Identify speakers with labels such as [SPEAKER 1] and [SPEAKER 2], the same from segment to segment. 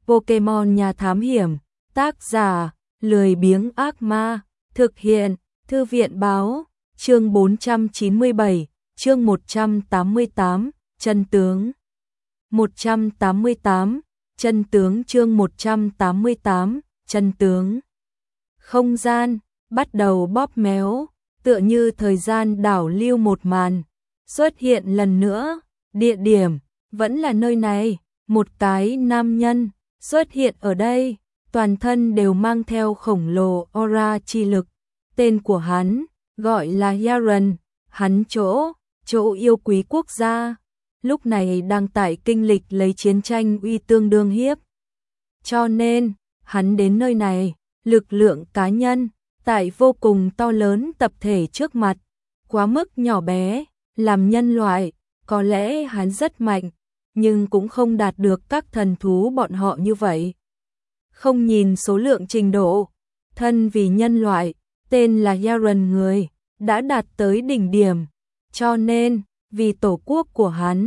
[SPEAKER 1] Pokemon nhà thám hiểm, tác giả, lười biếng ác ma, thực hiện, thư viện báo, chương 497, chương 188, chân tướng. 188, chân tướng chương 188, chân tướng. Không gian, bắt đầu bóp méo, tựa như thời gian đảo lưu một màn, xuất hiện lần nữa, địa điểm, vẫn là nơi này, một cái nam nhân, xuất hiện ở đây, toàn thân đều mang theo khổng lồ aura chi lực, tên của hắn, gọi là Yaren, hắn chỗ yêu quý quốc gia, lúc này đang tại kinh lịch lấy chiến tranh uy tương đương hiếp. Cho nên, hắn đến nơi này, lực lượng cá nhân, tại vô cùng to lớn tập thể trước mặt, quá mức nhỏ bé, làm nhân loại, có lẽ hắn rất mạnh, nhưng cũng không đạt được các thần thú bọn họ như vậy. Không nhìn số lượng trình độ, thân vì nhân loại, tên là Yaren người, đã đạt tới đỉnh điểm, cho nên, vì tổ quốc của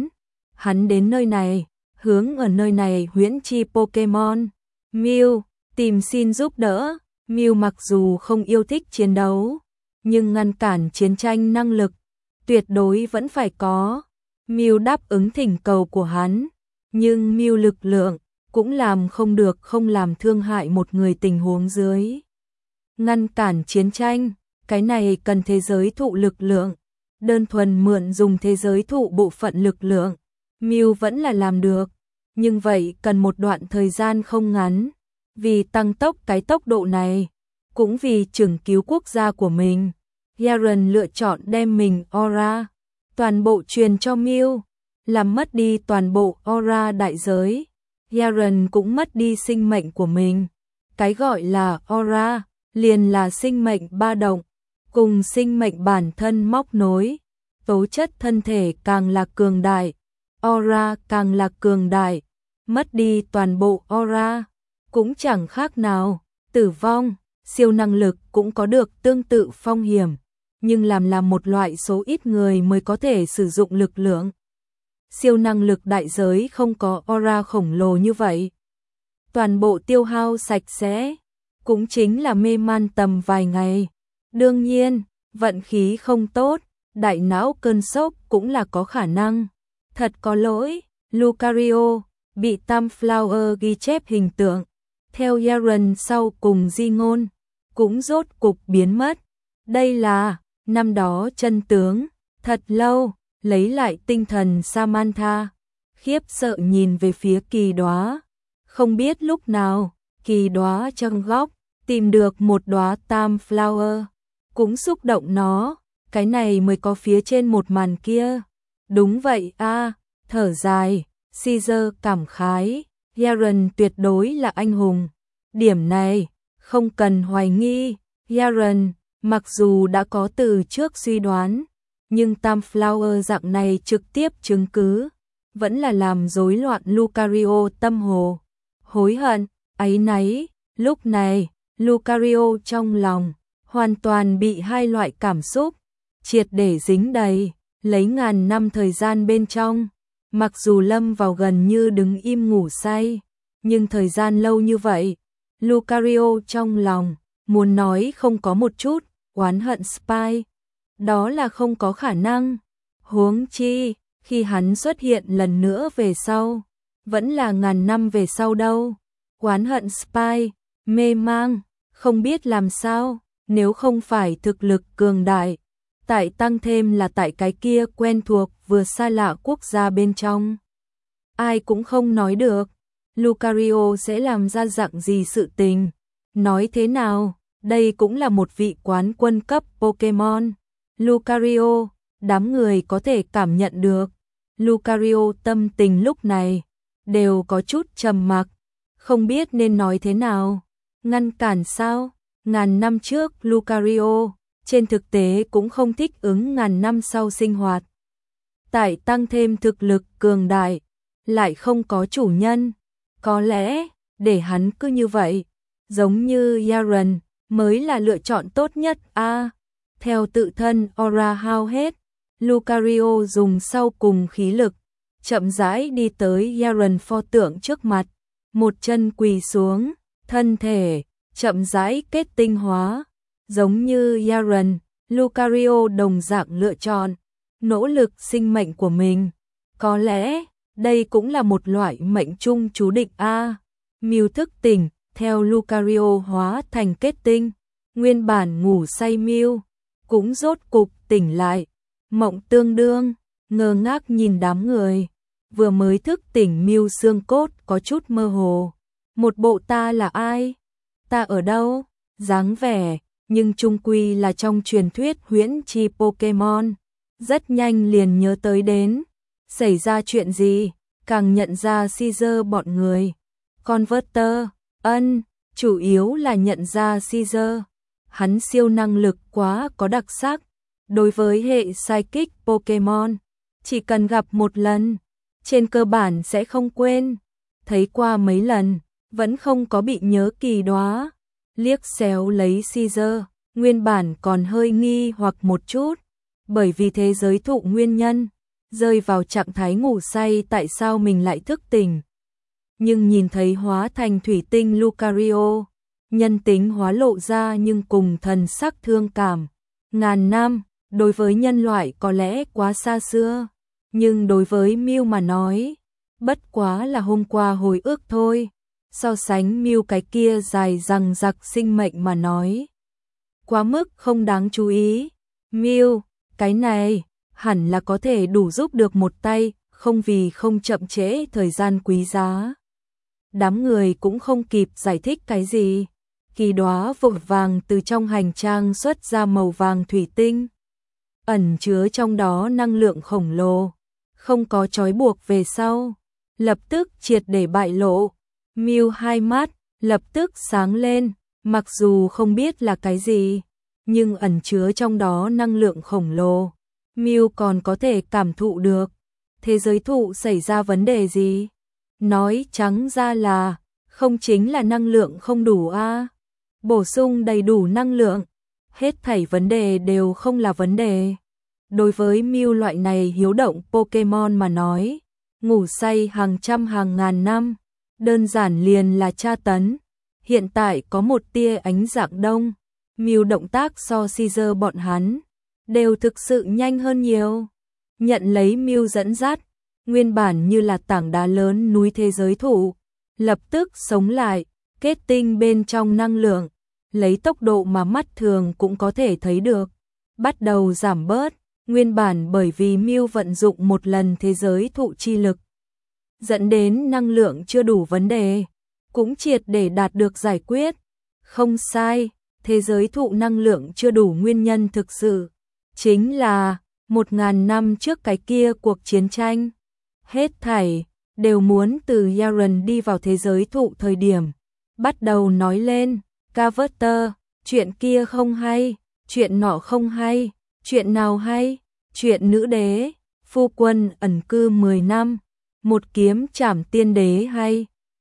[SPEAKER 1] hắn đến nơi này, hướng ở nơi này huyễn chi Pokemon. Mew, tìm xin giúp đỡ, Mew mặc dù không yêu thích chiến đấu, nhưng ngăn cản chiến tranh năng lực, tuyệt đối vẫn phải có. Mew đáp ứng thỉnh cầu của hắn, nhưng Mew lực lượng, cũng làm không được không làm thương hại một người tình huống dưới. Ngăn cản chiến tranh, cái này cần thế giới thụ lực lượng, đơn thuần mượn dùng thế giới thụ bộ phận lực lượng, Mew vẫn là làm được, nhưng vậy cần một đoạn thời gian không ngắn, vì tăng tốc cái tốc độ này, cũng vì chừng cứu quốc gia của mình, Yaren lựa chọn đem mình aura, toàn bộ truyền cho Mew, làm mất đi toàn bộ aura đại giới, Yaren cũng mất đi sinh mệnh của mình, cái gọi là aura, liền là sinh mệnh ba động, cùng sinh mệnh bản thân móc nối, tố chất thân thể càng là cường đại, aura càng là cường đại, mất đi toàn bộ aura, cũng chẳng khác nào, tử vong, siêu năng lực cũng có được tương tự phong hiểm, nhưng là một loại số ít người mới có thể sử dụng lực lượng. Siêu năng lực đại giới không có aura khổng lồ như vậy. Toàn bộ tiêu hao sạch sẽ, cũng chính là mê man tầm vài ngày. Đương nhiên, vận khí không tốt, đại não cơn sốc cũng là có khả năng. Thật có lỗi, Lucario, bị Tam Flower ghi chép hình tượng. Theo Yaren sau cùng di ngôn, cũng rốt cục biến mất. Đây là, năm đó chân tướng, thật lâu, lấy lại tinh thần Samantha, khiếp sợ nhìn về phía Kỳ Đóa. Không biết lúc nào, Kỳ Đóa trong góc, tìm được một đóa Tam Flower, cũng xúc động nó, cái này mới có phía trên một màn kia. Đúng vậy a, thở dài, Caesar cảm khái, Yaren tuyệt đối là anh hùng. Điểm này, không cần hoài nghi, Yaren, mặc dù đã có từ trước suy đoán, nhưng Tam Flower dạng này trực tiếp chứng cứ, vẫn là làm rối loạn Lucario tâm hồ. Hối hận, áy náy, lúc này, Lucario trong lòng, hoàn toàn bị hai loại cảm xúc, triệt để dính đầy, lấy ngàn năm thời gian bên trong. Mặc dù lâm vào gần như đứng im ngủ say, nhưng thời gian lâu như vậy, Lucario trong lòng, muốn nói không có một chút, oán hận Spy. Đó là không có khả năng. Huống chi, khi hắn xuất hiện lần nữa về sau, vẫn là ngàn năm về sau đâu. Oán hận Spy, mê mang, không biết làm sao, nếu không phải thực lực cường đại, tại tăng thêm là tại cái kia quen thuộc vừa xa lạ quốc gia bên trong. Ai cũng không nói được, Lucario sẽ làm ra dạng gì sự tình. Nói thế nào, đây cũng là một vị quán quân cấp Pokemon. Lucario, đám người có thể cảm nhận được. Lucario tâm tình lúc này, đều có chút trầm mặc, không biết nên nói thế nào. Ngăn cản sao? Ngàn năm trước Lucario, trên thực tế cũng không thích ứng ngàn năm sau sinh hoạt. Tại tăng thêm thực lực cường đại, lại không có chủ nhân. Có lẽ, để hắn cứ như vậy, giống như Yaren, mới là lựa chọn tốt nhất a. Theo tự thân aura hao hết, Lucario dùng sau cùng khí lực, chậm rãi đi tới Yaren pho tượng trước mặt, một chân quỳ xuống, thân thể chậm rãi kết tinh hóa, giống như Yaren, Lucario đồng dạng lựa chọn nỗ lực sinh mệnh của mình. Có lẽ đây cũng là một loại mệnh trung chú định a. Mew thức tỉnh, theo Lucario hóa thành kết tinh, nguyên bản ngủ say Mew cũng rốt cục tỉnh lại. Mộng Tương Đương ngơ ngác nhìn đám người, vừa mới thức tỉnh Mew xương cốt có chút mơ hồ. Một bộ ta là ai? Ta ở đâu? Dáng vẻ, nhưng chung quy là trong truyền thuyết huyễn chi Pokemon. Rất nhanh liền nhớ tới đến, xảy ra chuyện gì, càng nhận ra Caesar bọn người. Converter, chủ yếu là nhận ra Caesar. Hắn siêu năng lực quá có đặc sắc. Đối với hệ Psychic Pokemon, chỉ cần gặp một lần, trên cơ bản sẽ không quên. Thấy qua mấy lần, vẫn không có bị nhớ kỳ đóa. Liếc xéo lấy Caesar, nguyên bản còn hơi nghi hoặc một chút, bởi vì thế giới thụ nguyên nhân, rơi vào trạng thái ngủ say tại sao mình lại thức tỉnh. Nhưng nhìn thấy hóa thành thủy tinh Lucario, nhân tính hóa lộ ra nhưng cùng thần sắc thương cảm. Ngàn năm, đối với nhân loại có lẽ quá xa xưa, nhưng đối với Mew mà nói, bất quá là hôm qua hồi ức thôi. So sánh Mew cái kia dài dằng dặc sinh mệnh mà nói, quá mức không đáng chú ý. Mew, cái này hẳn là có thể đủ giúp được một tay, không vì không chậm trễ thời gian quý giá. Đám người cũng không kịp giải thích cái gì. Kỳ đóa vội vàng từ trong hành trang xuất ra màu vàng thủy tinh, ẩn chứa trong đó năng lượng khổng lồ, không có trói buộc về sau, lập tức triệt để bại lộ. Mew hai mắt lập tức sáng lên, mặc dù không biết là cái gì, nhưng ẩn chứa trong đó năng lượng khổng lồ, Mew còn có thể cảm thụ được. Thế giới thụ xảy ra vấn đề gì? Nói trắng ra là, không chính là năng lượng không đủ a. Bổ sung đầy đủ năng lượng, hết thảy vấn đề đều không là vấn đề. Đối với Mew loại này hiếu động Pokemon mà nói, ngủ say hàng trăm hàng ngàn năm, đơn giản liền là tra tấn. Hiện tại có một tia ánh dạng đông, Mew động tác so Caesar bọn hắn đều thực sự nhanh hơn nhiều. Nhận lấy Mew dẫn dắt, nguyên bản như là tảng đá lớn núi thế giới thụ, lập tức sống lại, kết tinh bên trong năng lượng, lấy tốc độ mà mắt thường cũng có thể thấy được, bắt đầu giảm bớt. Nguyên bản bởi vì Mew vận dụng một lần thế giới thụ chi lực, dẫn đến năng lượng chưa đủ vấn đề, cũng triệt để đạt được giải quyết. Không sai, thế giới thụ năng lượng chưa đủ nguyên nhân thực sự chính là 1000 năm trước cái kia cuộc chiến tranh. Hết thảy đều muốn từ Yaren đi vào thế giới thụ thời điểm bắt đầu nói lên. Converter, chuyện kia không hay, chuyện nọ không hay, chuyện nào hay? Chuyện nữ đế, phu quân ẩn cư 10 năm, một kiếm trảm tiên đế hay?